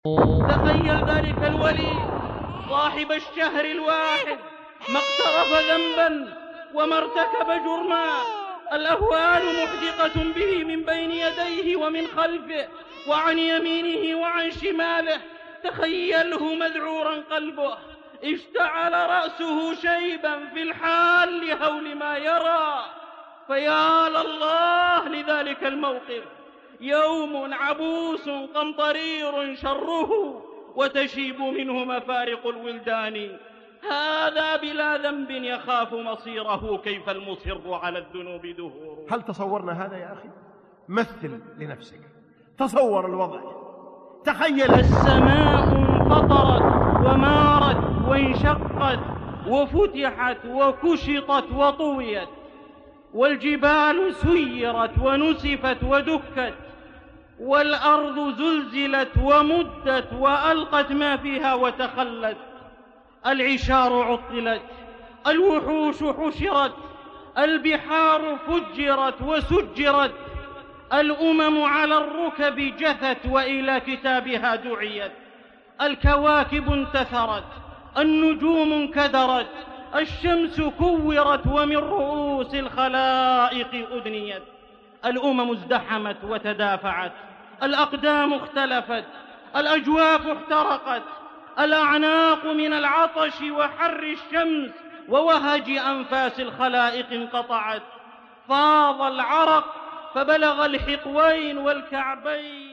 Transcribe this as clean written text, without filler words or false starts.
تخيل ذلك الولي صاحب الشهر الواحد ما اقترف ذنبا وما ارتكب جرما، الأهوال محدقة به من بين يديه ومن خلفه وعن يمينه وعن شماله. تخيله مذعورا قلبه، اشتعل رأسه شيبا في الحال لهول ما يرى. فيا لله لذلك الموقف، يوم عبوس قمطرير شره وتشيب منه مفارق الولدان. هذا بلا ذنب يخاف مصيره، كيف المصر على الذنوب دهور. هل تصورنا هذا يا أخي؟ مثل لنفسك، تصور الوضع، تخيل. السماء انفطرت ومارت وانشقت وفتحت وكشطت وطويت، والجبال سيرت ونسفت ودكت، والأرض زلزلت ومدت وألقت ما فيها وتخلت، العشار عطلت، الوحوش حشرت، البحار فجرت وسجرت، الأمم على الركب جثت وإلى كتابها دعيت، الكواكب انتثرت، النجوم انكدرت، الشمس كورت ومن رؤوس الخلائق أدنيت، الأمم ازدحمت وتدافعت، الأقدام اختلفت، الأجواف احترقت، الأعناق من العطش وحر الشمس ووهج أنفاس الخلائق انقطعت، فاض العرق فبلغ الحقوين والكعبين.